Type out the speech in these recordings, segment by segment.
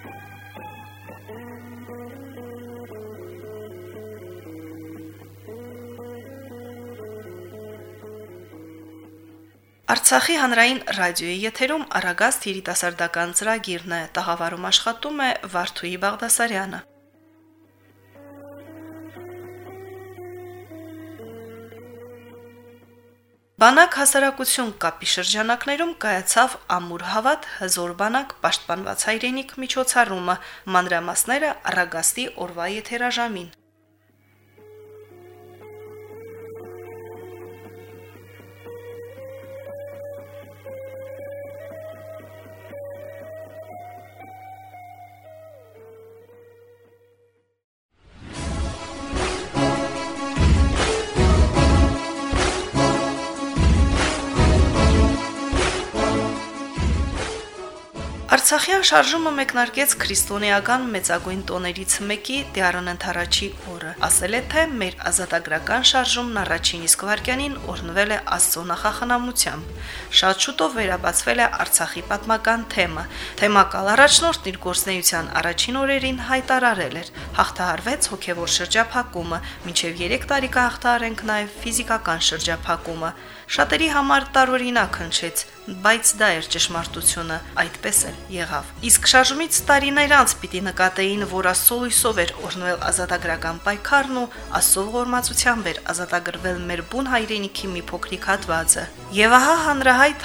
Արցախի հանրային ռադիոյի եթերում Արագաստ երիտասարդական ծրագիրն է, տաղավարում աշխատում է Վարդուհի Բաղդասարյանը։ Բանակ հասարակություն կապի շրջանակներում կայացավ ամուր հավատ, հզոր բանակ, պաշտպանված հայրենիք միջոցառումը, մանրամասները Արագաստի օրվա եթերաժամին։ Արցախյան շարժումը մեկնարկեց քրիստոնեական մեծագույն տոներից մեկի Դիարոն Ընթարաչի օրը։ Ասել է, թե մեր ազատագրական շարժումն առաջին իսկ վայրկյանին օրհնվել է Աստծո նախախնամությամբ։ Շատ շուտով վերաբացվել է Արցախի պատմական թեմը։ Թեմակալ առաջնորդն իր գործնեության առաջին օրերին հայտարարել էր. հաղթահարվեց հոգևոր շրջափակումը, մինչև 3 տարի կհաղթահարենք նաև ֆիզիկական շրջափակումը։ Շատերի համար տարօրինակ հնչեց, բայց դա էր ճշմարտությունը, այդպես էլ եղավ։ Իսկ շարժումից տարիներ անց պիտի նկատեին, որ Աստծո լույսով էր օրհնվել ազատագրական պայքարն ու Աստծո ողորմածությամբ էր ազատագրվել մեր բուն հայրենիքի մի փոքրիկ հատվածը։ Եվ ահա հանրահայտ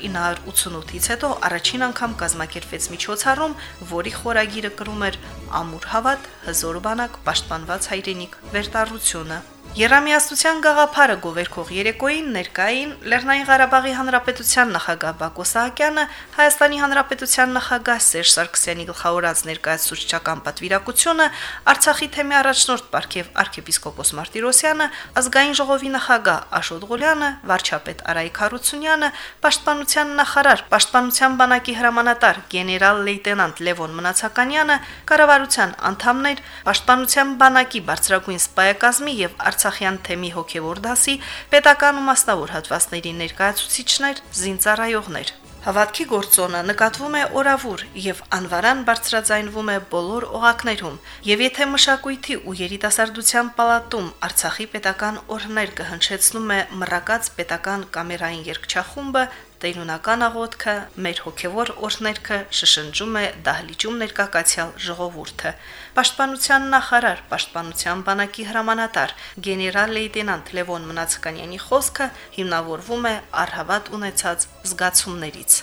1988-ից հետո առաջին անգամ կազմակերպվեց միջոցառում, որի խորագիրը կրում էր «Ամուր հավատ, հզոր բանակ, պաշտպանված հայրենիք, վերտառությունը»։ Երամիաստության գաղափարը գովերքող երեկոյին ներկային Լեռնային Ղարաբաղի Հանրապետության նախագահ Բակո Սահակյանը, Հայաստանի Հանրապետության նախագահ Սերժ Սարգսյանի գլխավորած ներկայացուցչական պատվիրակությունը, Արցախի թեմի առաջնորդ Պարքև arczepiskopos Martirosyan-ը, ազգային ժողովի նախագահ Աշոտ Ղուլյանը, վարչապետ Արայիկ Հարությունյանը, պաշտպանության նախարար, պաշտպանության բանակի հրամանատար գեներալ-լեյտենանտ Լևոն Մնացականյանը, կառավարության անդամներ, պաշտպանության բանակի բարձրագույն սպայակազմի եւ Արցախյան թեմի հոգևոր դասի պետական ու մասնավոր հատվածների ներկայացուցիչներ, զինծառայողներ։ Հավատքի գործոնը նկատվում է օրավուր եւ անվարան բարձրաձայնվում է բոլոր օղակներում, եւ եթե մշակույթի ու երիտասարդության պալատում Արցախի պետական օրհներ կհնչեցնում է մռակած պետական կամերային երգչախումբը, տերունական աղոթքը, մեր հոգևոր օրհներքը շշնջում է դահլիճում ներկայացյալ ժողովուրդը։ Պաշտպանության նախարար, պաշտպանության բանակի հրամանատար, գեներալ-լեյտենանտ Լևոն Մնացականյանի խոսքը հիմնավորվում է առհավատ ունեցած զգացումներից։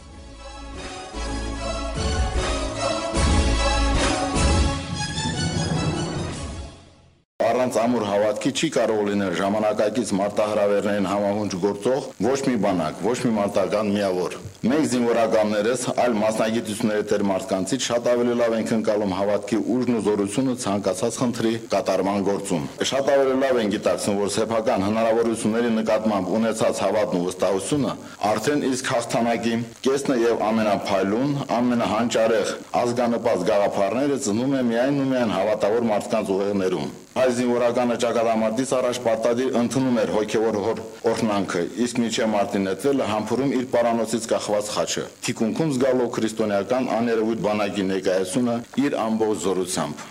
Առանց ամուր հավատքի չի կարող լինել ժամանակակից մարտահրավերներին համահունչ գործող ոչ մի բանակ, ոչ մի մարտական միավոր։ Մենք զինվորականներս այլ մասնագիտությունների տեր մարդկանցից շատ ավելի լավ ենք ընկալում հավատքի ուժն ու զորությունը ցանկացած խնդրի կատարման գործում։ Շատ ավելի լավ են գիտակցում, որ սեփական հնարավորությունների նկատմամբ ունեցած հավատն ու վստահությունը արդեն իսկ հաղթանակի կեսն է եւ ամենափայլուն, ամենահանճարեղ ազգանպաստ գաղափարները ծնում է միայն ու միայն հավատավոր մարդկանց ուղեղներում։ Այս զինվորականը ճակատամարտից առաջ պարտադիր ընդունում էր հոգևոր օրհնանքը, իսկ միջև մարտին նետվելը համբուրում իր պարանոցից կախված խաչը, թիկունքում զգալով քրիստոնեական աներևույթ բանակի ներկայացումը իր ամբողջ զորությամբ։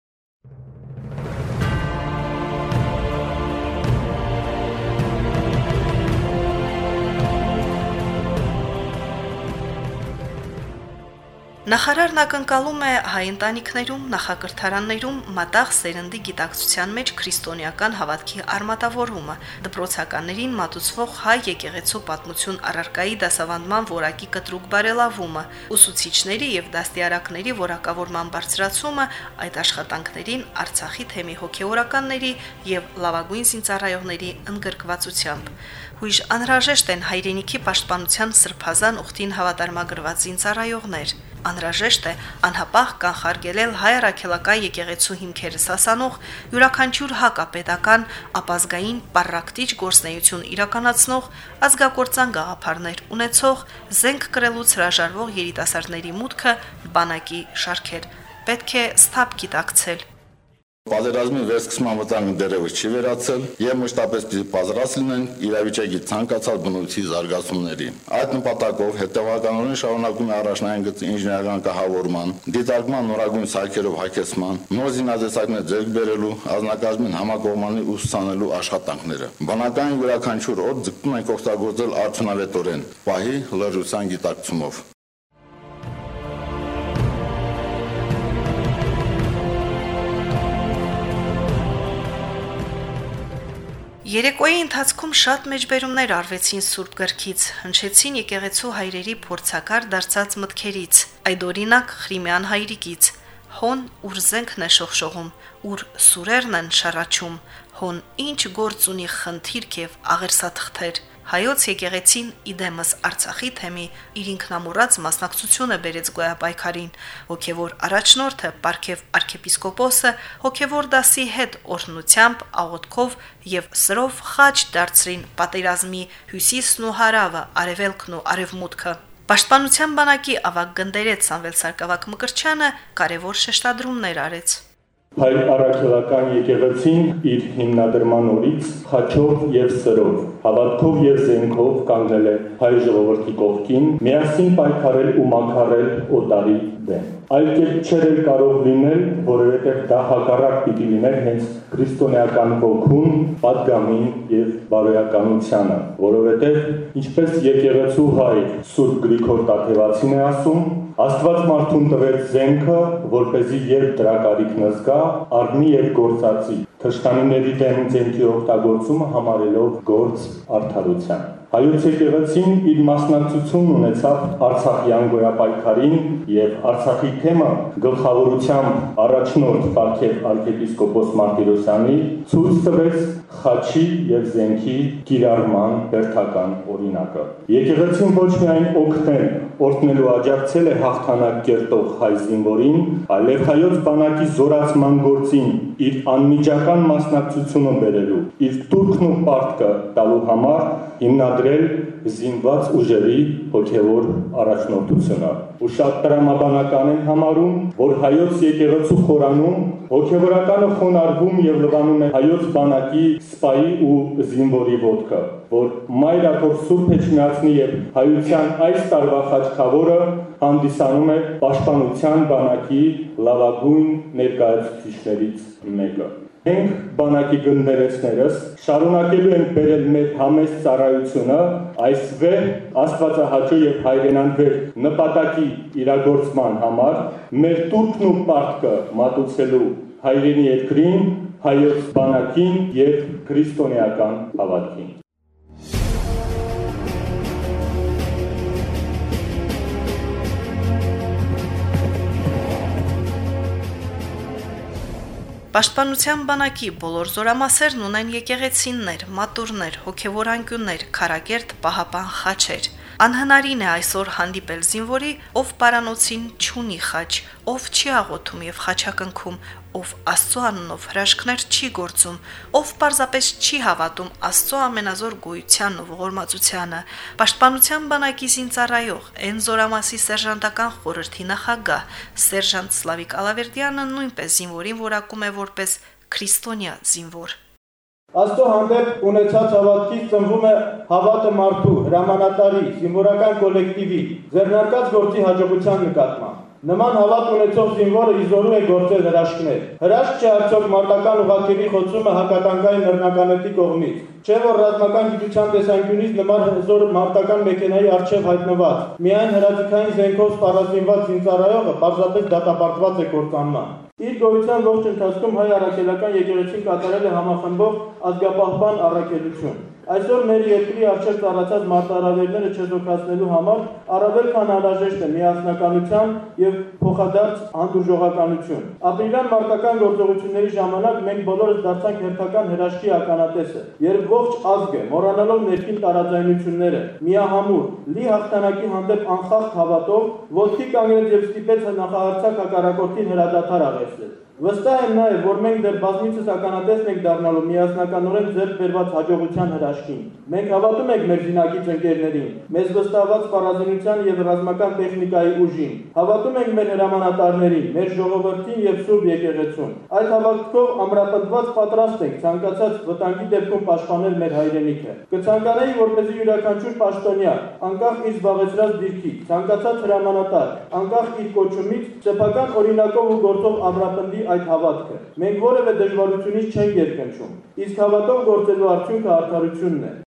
Նախարարն ակնկալում է հայ ընտանիքներում, նախակրթարաններում մատաղ սերնդի գիտակցության մեջ քրիստոնեական հավատքի արմատավորումը, դպրոցականներին մատուցվող հայ եկեղեցու պատմություն առարկայի դասավանդման որակի կտրուկ բարելավումը, ուսուցիչների եւ դաստիարակների որակավորման բարձրացումը, այդ աշխատանքներին Արցախի թեմի հոգեորականների եւ լավագույն զինծառայողների ընդգրկվածությամբ։ Հույժ անհրաժեշտ են հայրենիքի պաշտպանության սրբազան ուխտին հավատարմագրված զինծառայողներ։ Անհրաժեշտ է անհապաղ կանխարգելել հայ առաքելական եկեղեցու հիմքերը սասանող յուրաքանչյուր հակապետական ապազգային պարակտիչ գործնեություն իրականացնող ազգակործան գաղափարներ ունեցող զենք կրելուց հրաժարվող երիտասարդների մուտքը բանակի շարքեր։ Պետք է սթափ գիտակցել։ Պատերազմի վերսկսման վտանգը դեռևս չի վերացել եւ մշտապես պիտի պատրաստ լինեն իրավիճակի ցանկացած բնույթի զարգացումներին։ Այդ նպատակով հետևականորեն շարունակում է առաջնային գծի ինժեներական կահավորման, դիտարկման նորագույն սարքերով հագեցման, նոր զինատեսակներ ձեռք բերելու, ազնագազմին համակողմանի ուսուցանելու աշխատանքները։ Բնական յուրաքանչյուր օր ձգտում ենք օգտագործել արդյունավետորեն, պահի լրջության գիտակցումով։ Երեկոյի ընթացքում շատ մեջբերումներ արվեցին Սուրբ Գրքից, հնչեցին եկեղեցու հայրերի փորձակար դարձած մտքերից, այդ օրինակ Ղրիմյան հայրիկից, հոն ուր զենքն է շողշողում, ուր սուրերն են շարաչում, հոն ինչ գործ ունի խնդիրք եւ աղերսաթղթեր։ Հայոց եկեղեցին իդեմս Արցախի թեմի իր ինքնամոռաց մասնակցությունը բերեց գոյապայքարին, հոգևոր առաջնորդը Պարքև arczepiskopos-ը հոգևոր դասի հետ օրհնությամբ, աղոթքով եւ սրով խաչ դարձրին պատերազմի հյուսիսն ու հարավը, արևելքն ու արևմուտքը։ Պաշտպանության բանակի ավագ գնդերեց Սամվել Սարգսակ Մկրտչյանը կարևոր շեշտադրումներ արեց։ Հայ առաքելական եկեղեցին իր հիմնադրման օրից խաչով եւ սրով, հավատքով եւ զենքով կանգնել է հայ ժողովրդի կողքին, միասին պայքարել ու մաքարել օտարի դեմ։ Այլ կերպ չէր կարող լինել, որովհետև դա հակառակ պիտի լիներ հենց քրիստոնեական ոգուն, պատգամին եւ բարոյականությանը, որովհետև ինչպես եկեղեցու հայր Սուրբ Գրիգոր Տաթևացին է ասում, Աստված մարդուն տվեց զենքը, որպեսզի երբ դրա կարիքն զգա, առնի եւ գործածի, թշնամիների դեմ զենքի օգտագործումը համարելով գործ արդարության։ Հայոց եկեղեցին իր մասնակցությունն ունեցավ Արցախյան գոյապայքարին եւ Արցախի թեմը գլխավորությամբ առաջնորդ Պարքև arczepiskopos Մարտիրոսյանի ցույց տվեց խաչի եւ զենքի կիրառման հերթական օրինակը։ Եկեղեցին ոչ միայն օրհնելու աջակցել է հաղթանակ կերտող հայ զինվորին, այլև հայոց բանակի զորացման գործին իր անմիջական մասնակցությունը բերելու, իր տուրքն ու պարտքը տալու համար հիմնադրել զինված ուժերի հոգևոր առաջնորդությունը։ Ու շատ տրամաբանական են համարում, որ հայոց եկեղեցու խորանում հոգևորականը խոնարհվում եւ լվանում է հայոց բանակի սպայի ու զինվորի ոտքը, որ Մայրաթոր Սուրբ Էջմիածնի եւ հայության այս տարվա խաչքավորը հանդիսանում է պաշտպանության բանակի լավագույն ներկայացուցիչներից մեկը։ Մենք բանակի գնդերեսներս շարունակելու ենք բերել մեր համեստ ծառայությունը այս վեր աստվածահաճո եւ հայրենանվեր նպատակի իրագործման համար մեր տուրքն ու պարտքը մատուցելու հայրենի երկրին, հայոց բանակին եւ քրիստոնեական հավատքին։ Պաշտպանության բանակի բոլոր զորամասերն ունեն եկեղեցիներ, մատուրներ, հոգևոր անկյուններ, քարակերտ պահապան խաչեր։ Անհնարին է այսօր հանդիպել զինվորի, ով պարանոցին չունի խաչ, ով չի աղոթում եւ խաչակնքում, ով Աստծո անունով հրաշքներ չի գործում, ով պարզապես չի հավատում Աստծո ամենազոր գոյությանն ու ողորմածությանը։ Պաշտպանության բանակի զինծառայող Էն զորամասի սերժանտական խորհրդի նախագահ սերժանտ Սլավիկ Ալավերդյանը նույնպես զինվորին որակում է որպես քրիստոնյա զինվոր։ Աստծո հանդեպ ունեցած հավատքից ծնվում է հավատը մարդու, հրամանատարի, զինվորական կոլեկտիվի, ձեռնարկած գործի հաջողության նկատմամբ։ Նման հավատ ունեցող զինվորը իզորու է գործել հրաշքներ։ Հրաշք չէ արդյոք մարտական ուղղակի խոցումը հակատանկային նռնականետի կողմից։ Չէ որ ռազմական գիտության տեսանկյունից նման հզոր մարտական մեքենայի առջև հայտնված։ Միայն հրաձգային զենքով սպառազինված զինծառայողը պարզապես դատապարտված է կործանման։ Իր գոյության ողջ ընթացքում հայ առաքելական եկեղեցին կատարել է համախմբող ազգապահպան առաքելություն։ Այսօր մեր երկրի առջև ծառացած մարտահրավերները չեզոքացնելու համար առավել քան անհրաժեշտ է միասնականության եւ փոխադարձ հանդուրժողականություն։ Ապրիլյան մարտական գործողությունների ժամանակ մենք բոլորս դարձանք հերթական հրաշքի ականատեսը, երբ ողջ ազգը, մոռանալով ներքին տարաձայնությունները, միահամուռ, լի հաղթանակի հանդեպ անխախտ հավատով ոտքի կանգնեց եւ ստիպեց նախահարցակ հակառակորդին հրադադար աղերսել։ Վստահ եմ նաև, որ մենք դեռ բազմիցս ականատես ենք դառնալու միասնականորեն ձեռք բերված հաջողության հրաշքին։ Մենք հավատում ենք մեր զինակից ընկերներին, մեզ վստահված սպառազինության եւ ռազմական տեխնիկայի ուժին։ Հավատում ենք մեր հրամանատարներին, մեր ժողովրդին եւ Սուրբ եկեղեցուն։ Այդ հավատքով ամրապնդված պատրաստ ենք ցանկացած վտանգի դեպքում պաշտպանել մեր հայրենիքը։ Կցանկանայի, որպեսզի յուրաքանչյուր պաշտոնյա, անկախ իր զբաղեցրած դիրքից, ցանկացած հրամանատար, անկախ իր կոչումից, սեփական օրինակով ու գործով ամրապնդի այդ հավատքը։ Մենք որևէ դժվարությունից չենք երկնչում, իսկ հավատով գործելու արդյունքը արդարությունն է։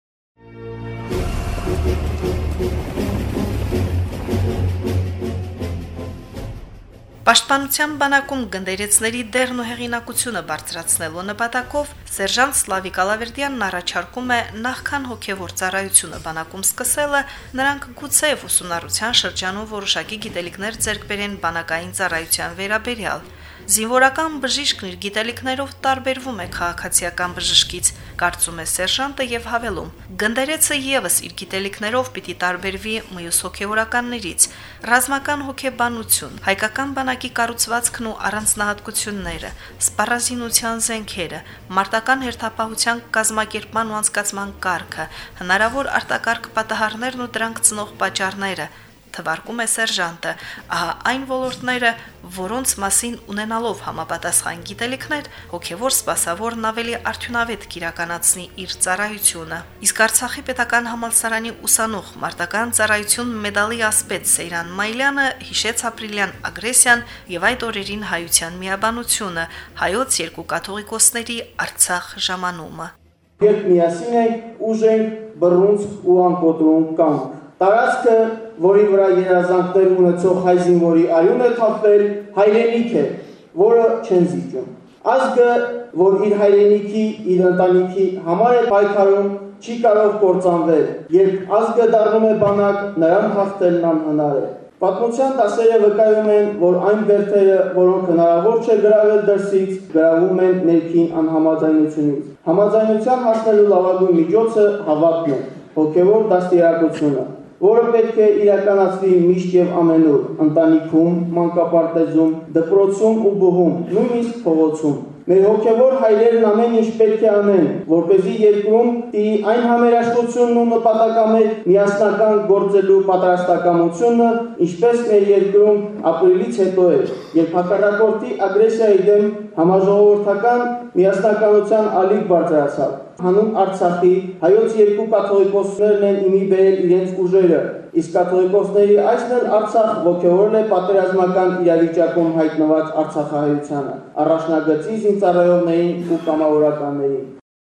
Պաշտպանության բանակում գնդերեցների դերն ու հեղինակությունը բարձրացնելու նպատակով սերժանտ Սլավիկ Ալավերդյանն առաջարկում է նախքան հոգևոր ծառայությունը բանակում սկսելը, նրանք գուցե ուսումնառության շրջանում որոշակի գիտելիքներ ձեռք բերեն բանակային ծառայության վերաբերյալ։ Զինվորական բժիշկն իր գիտելիքներով տարբերվում է քաղաքացիական բժշկից, կարծում է սերժանտը եւ հավելում. Գնդերեցը եւս իր գիտելիքներով պիտի տարբերվի մյուս հոգեվորականներից։ Ռազմական հոգեբանություն, հայկական բանակի կառուցվածքն ու առանձնահատկությունները, սպառազինության զենքերը, մարտական հերթապահության կազմակերպման ու անցկացման կարգը, հնարավոր արտակարգ պատահարներն ու դրանք ծնող պատճառները, թվարկում է սերժանտը, ահա այն ոլորտները, որոնց մասին ունենալով համապատասխան գիտելիքներ, հոգևոր սպասավորն ավելի արդյունավետ կիրականացնի իր ծառայությունը։ Իսկ Արցախի պետական համալսարանի ուսանող մարտական ծառայություն մեդալի ասպետ Սեյրան Մայլյանը հիշեց ապրիլյան ագրեսիան եւ այդ օրերին հայության միաբանությունը, հայոց երկու կաթողիկոսների Արցախ ժամանումը։ Երբ միասին ենք, ուժ ենք, բռունց ու անկոտրում կանք։ Տարածքը, որի վրա երազանքներ ունեցող հայ զինվորի արյուն է թափվել, հայրենիք է, որը չեն զիջում։ Ազգը, որ իր հայրենիքի, իր ընտանիքի համար է պայքարում, չի կարող կործանվել։ Երբ ազգը դառնում է բանակ, նրան հաղթելն անհնար է։ Պատմության դասերը վկայում են, որ այն բերդերը, որոնք հնարավոր չէ գրավել դրսից, գրավում են ներքին անհամաձայնությունից։ Համաձայնության հասնելու լավագույն միջոցը հավատն է, հոգևոր դաստիարակությունը, որը պետք է իրականացվի միշտ եւ ամենուր, ընտանիքում, մանկապարտեզում, դպրոցում ու բուհում, նույնիսկ փողոցում։ Մեր հոգևոր հայրերն ամեն ինչ պետք է անեն, որպեսզի երկրում տիրի այն համերաշխությունն ու նպատակամետ միասնական գործելու պատրաստակամությունը, ինչպես մեր երկրում ապրիլից հետո էր, երբ հակառակորդի ագրեսիայի դեմ համաժողովրդական միասնականության ալիք բարձրացավ։ Հանուն Արցախի հայոց երկու կաթողիկոսներն են իմի բերել իրենց ուժերը, իսկ կաթողիկոսների այսն էլ Արցախ ոգևորել է պատերազմական իրավիճակում հայտնված արցախահայությանը, առաջնագծի զինծառայողներին ու կամավորականներին։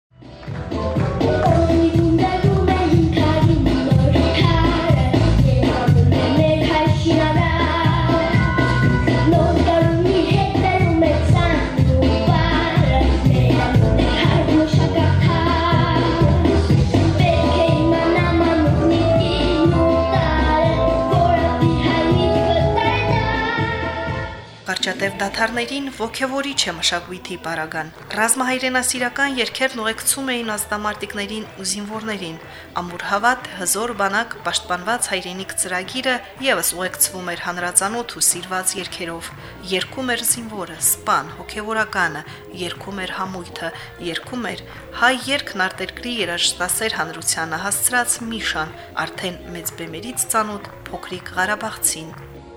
Կարճատև դադարներին ոգևորիչ է մշակույթի պարագան։ Ռազմահայրենասիրական երգերն ուղեկցում էին ազատամարտիկներին ու զինվորներին։ Ամուր հավատ, հզոր բանակ, պաշտպանված հայրենիք ծրագիրը եւս ուղեկցվում էր հանրածանոթ ու սիրված երգերով։ Երգում էր զինվորը, սպան, հոգևորականը, երգում էր համույթը, երգում էր հայ երգն արտերկրի երաժշտասեր հանրությանը հասցրած Միշան, արդեն մեծ բեմերից ծանոթ փոքրիկ Ղարաբաղցին։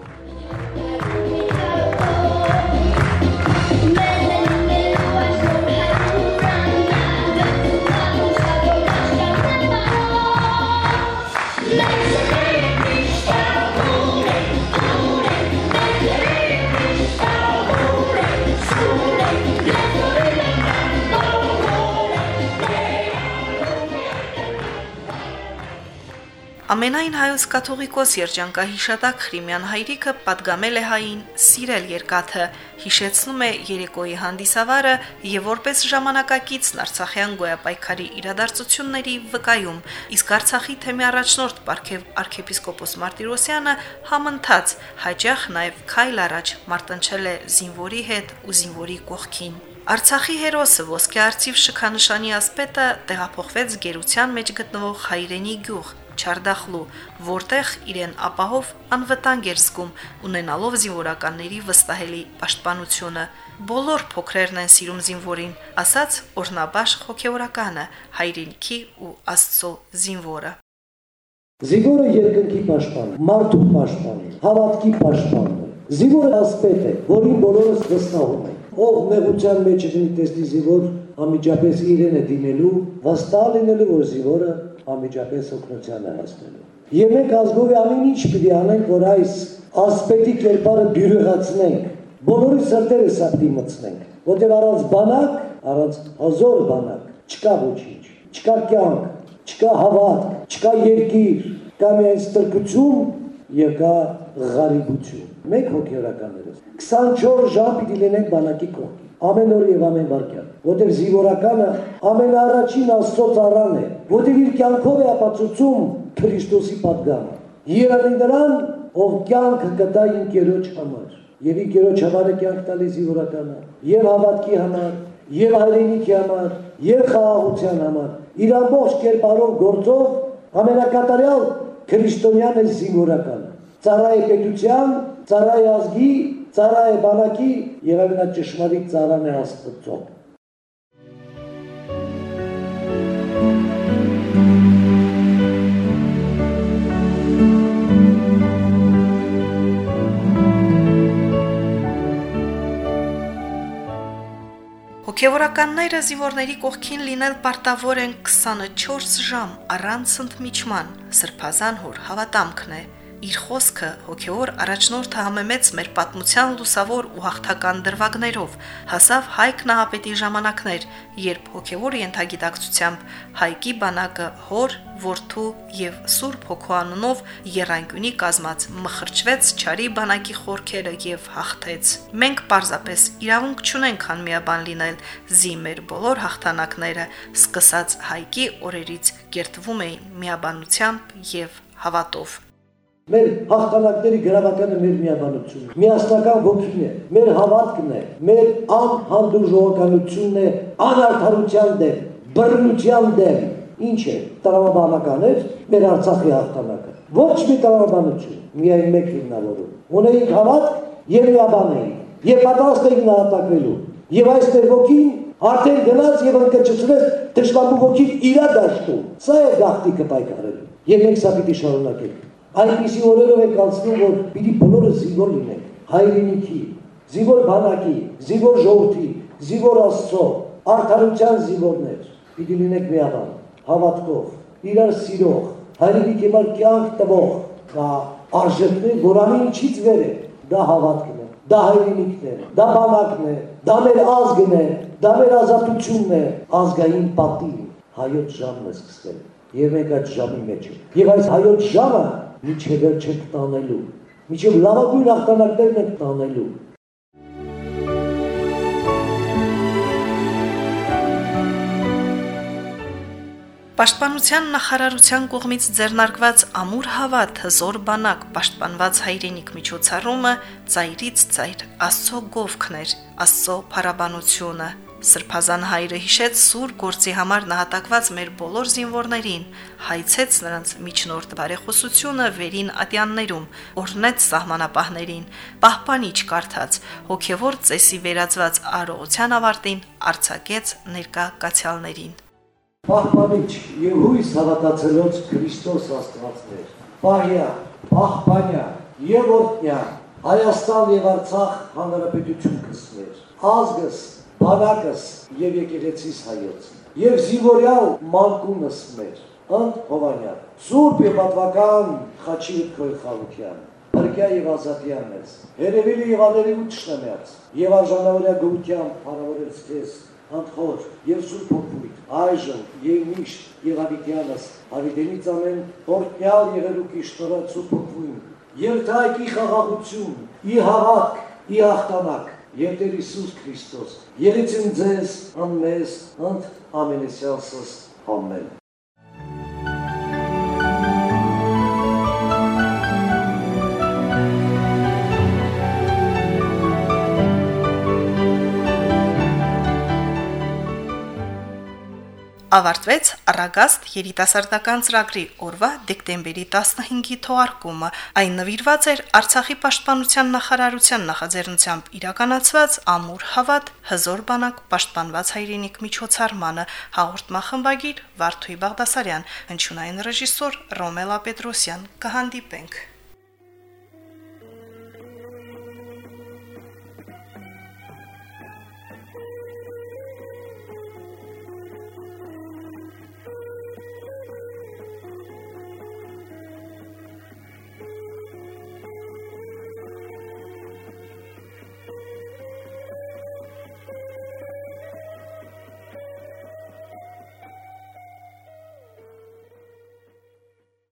Ամենայն հայոց կաթողիկոս երջանկահիշատակ Խրիմյան հայրիկը պատգամել է հային սիրել երկաթը, հիշեցնում է երեկոյի հանդիսավարը եւ որպես ժամանակակից Արցախյան գոյապայքարի իրադարձությունների վկայում, իսկ Արցախի թեմի առաջնորդ Պարքև arczepiskopos Martirosyan-ը համընթաց հաճախ նաեւ քայլ առաջ մարտնչել է զինվորի հետ ու զինվորի կողքին։ Արցախի հերոսը ոսկե արծիվ շքանշանի ասպետը տեղափոխվեց գերության մեջ գտնվող հայրենի գյուղ Չարդախլու, որտեղ իրեն ապահով անվտանգ էր զգում, ունենալով զինվորականների վստահելի պաշտպանությունը։ Բոլոր փոքրերն են սիրում զինվորին, ասաց օրհնաբաշխ հոգևորականը, հայրենիքի ու Աստծո զինվորը։ Զինվորը երկնքի պաշտպան, մարդու պաշտպան, հավատքի պաշտպան։ Զինվորը ասպետ է, որին բոլորս վստահում են։ Ով մեղության մեջ լինի տեսնի զինվոր, անմիջապես իրեն է դիմելու, վստահ լինելու, որ զինվորը անմիջապես օգնության է հասնելու։ Եվ մենք ազգով ամեն ինչ պիտի անենք, որ այս ասպետի կերպարը բյուրեղացնենք, բոլորի սրտերը սապտի մտցնենք, որտեղ առանց բանակ, առանց հազոր բանակ, չկա ոչինչ, չկա կյանք, չկա հավատք, չկա երկիր, կա միայն ստրկություն եւ կա ղարիբություն։ Մենք հոգեորականներս 24 ժամ պիտի լինենք բանակի կողքին, ամեն օր եւ ամեն վայրկյան, որտեղ զինվորականը ամենաառաջին Աստծո ծառան է, որտեղ իր կյանքով է ապացուցում Քրիստոսի պատգամը։ Երանի նրան, ով կյանքը կտա իմ Տիրոջ համար, եւ իր Տիրոջ համար է կյանք տալի զինվորականը, եւ հավատքի համար, եւ հայրենիքի համար, եւ խաղաղության համար, իր ամբողջ կերպարով գործով ամենակատարյալ քրիստոնյան է զինվորականը։ Ծառայ է պետության, ծառայ է ազգի, ծառայ է բանակի եւ ամենաճշմարիտ ծառան է Աստծո։ Հոգևորականները զինվորների կողքին լինել պարտավոր են 24 ժամ առանց ընդմիջման, սրբազան հոր հավատամքն է։ Իր խոսքը հոգևոր առաջնորդը համեմեց մեր պատմության լուսավոր ու հաղթական դրվագներով, հասավ Հայկ Նահապետի ժամանակներ, երբ հոգևոր ենթագիտակցությամբ Հայկի բանակը հոր, որդու եւ Սուրբ Հոգու անունով եռանկյունի կազմած մխրճվեց չարի բանակի խորքերը եւ հաղթեց։ Մենք պարզապես իրավունք չունենք անմիաբան լինել, զի մեր բոլոր հաղթանակները սկսած Հայկի օրերից կերտվում էին միաբանությամբ եւ հավատով։ Մեր հաղթանակների գրավականը մեր միաբանությունն է, միասնական ոգին է, մեր հավատքն է, մեր անհանդուրժողականությունն է, անարդարության դեմ, բռնության դեմ։ Ինչ է, տրամաբանական էր մեր Արցախի հաղթանակը։ Ոչ մի տրամաբանություն, միայն մեկ հիմնավորում։ Ունեինք հավատք եւ միաբան էինք, եւ պատրաստ էինք նահատակվելու։ Եվ այստեղ ոգին արդեն գնաց եւ ընկճեցրեց դժվարու ոգին իրա դաշտում։ Սա է գաղտնիքը պայքարելու։ Եվ մենք սա պիտի շարունակենք։ Այնպիսի օրերով ենք անցնում, որ պիտի բոլորը զինվոր լինենք, հայրենիքի, զինվոր բանակի, զինվոր ժողովրդի, զինվոր Աստծո, արդարության զինվորներ, պիտի լինենք միաբան, հավատքով, իրար սիրող, հայրենիքի համար կյանք տվող, դա արժեքներ, որ ամեն ինչից վեր է, դա հավատքն է, դա հայրենիքն է, դա բանակն է, դա մեր ազգն է, դա մեր ազատությունն է, ազգային պատիվ, հայոց ժամն է սկսել, եւ մենք այդ ժամի մեջ ենք, եւ այս հայոց ժամը միջև վերջ ենք տանելու, միջև լավագույն հաղթանակներն ենք տանելու։ Պաշտպանության նախարարության կողմից ձեռնարկված ամուր հավատ հզոր բանակ պաշտպանված հայրենիք միջոցառումը ծայրից ծայր Աստծո գովքն էր, Աստծո փառաբանությունը։ Սրբազան հայրը հիշեց սուր գործի համար նահատակված մեր բոլոր զինվորներին, հայցեց նրանց միջնորդ բարեխոսությունը վերին ատյաններում, օրհնեց սահմանապահներին, պահպանիչ կարդաց, հոգևոր ծեսի վերածված արողության ավարտին արձակեց ներկա կացյալներին։ Պահպանիչ եւ հույս հավատացելոց Քրիստոս Աստվածներ, պահյա, պահպանյա եւ օրհնյա, Հայաստան եւ Արցախ հանրապետություն կսներ, ազգս, բանակս եւ եկեղեցիս հայոց, եւ զինվորյալ մանկունս մեր, ընդ Հովանյան, Սուրբ եւ պատվական Խաչիկ Քոյխալուկյան, Պրկյա եւ Ազատյան ես, Երևելի եւ Ալերիու Տշնամյաց, եւ արժանավորյա գոհությամբ փառավորեց քեզ, Անտխոր եւ Սուրբ Հոգուით, այժմ եւ միշտ եւ հավիտյանս, հավիտենից ամեն օրհնյալ եղերուկի շնորհած Սուրբ Հոգուին, եւ Թայկի խաղաղություն, ի հավատք, ի հաղթանակ, եւ Տեր Հիսուս Քրիստոս, եղեցին ձեզ անմեզ, ընդ ամենեսյալսս, ամեն։ Ավարտվեց Արագաստ երիտասարդական ծրագրի օրվա դեկտեմբերի 15-ի թողարկումը։ Այն նվիրված էր Արցախի պաշտպանության նախարարության նախաձեռնությամբ իրականացված Ամուր հավատ հզոր բանակ պաշտպանված հայրենիք միջոցառմանը։ Հաղորդման խմբագիր Վարդուհի Բաղդասարյան, հնչյունային ռեժիսոր Ռոմելա Պետրոսյան։ Կհանդիպենք։